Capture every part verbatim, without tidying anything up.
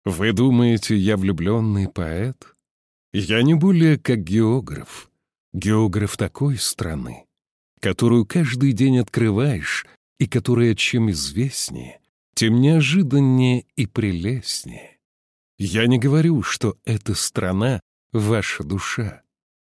Вы думаете, я влюбленный поэт? Я не более как географ. Географ такой страны, которую каждый день открываешь, и которая чем известнее, тем неожиданнее и прелестнее. Я не говорю, что эта страна — ваша душа.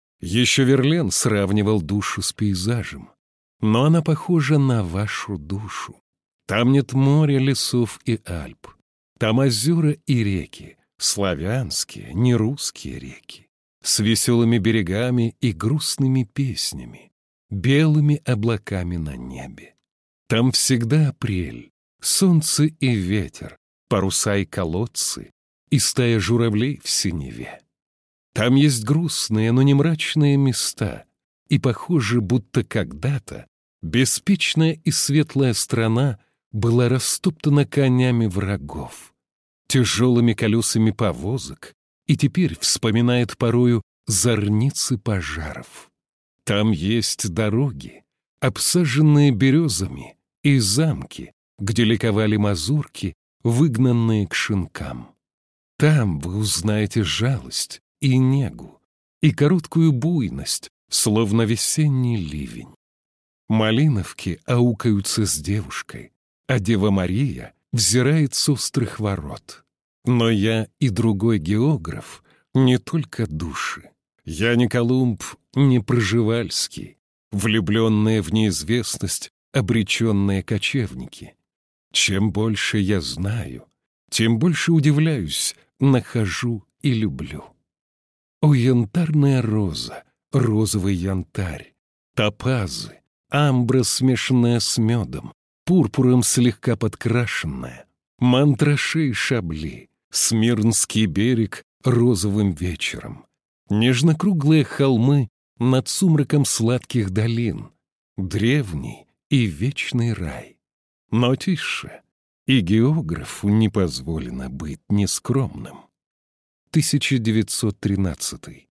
Еще Верлен сравнивал душу с пейзажем, но она похожа на вашу душу. Там нет моря, лесов и Альп. Там озера и реки, славянские, не русские реки, с веселыми берегами и грустными песнями, белыми облаками на небе. Там всегда апрель, солнце и ветер, паруса и колодцы, и стая журавлей в синеве. Там есть грустные, но не мрачные места, и похоже, будто когда-то беспечная и светлая страна была растоптана конями врагов, тяжелыми колесами повозок, и теперь вспоминает порою зорницы пожаров. Там есть дороги, обсаженные березами, и замки, где ликовали мазурки, выгнанные к шинкам. Там вы узнаете жалость и негу, и короткую буйность, словно весенний ливень. Малиновки аукаются с девушкой, а Дева Мария взирает с острых ворот. Но я и другой географ, не только души. Я не Колумб, не Пржевальский, влюбленные в неизвестность, обреченные кочевники. Чем больше я знаю, тем больше удивляюсь, нахожу и люблю. О, янтарная роза, розовый янтарь, топазы, амбра, смешанная с медом, пурпуром слегка подкрашенная, мантрашей шабли, Смирнский берег розовым вечером, нежнокруглые холмы над сумраком сладких долин, древний и вечный рай. Но тише, и географу не позволено быть нескромным. тысяча девятьсот тринадцатый.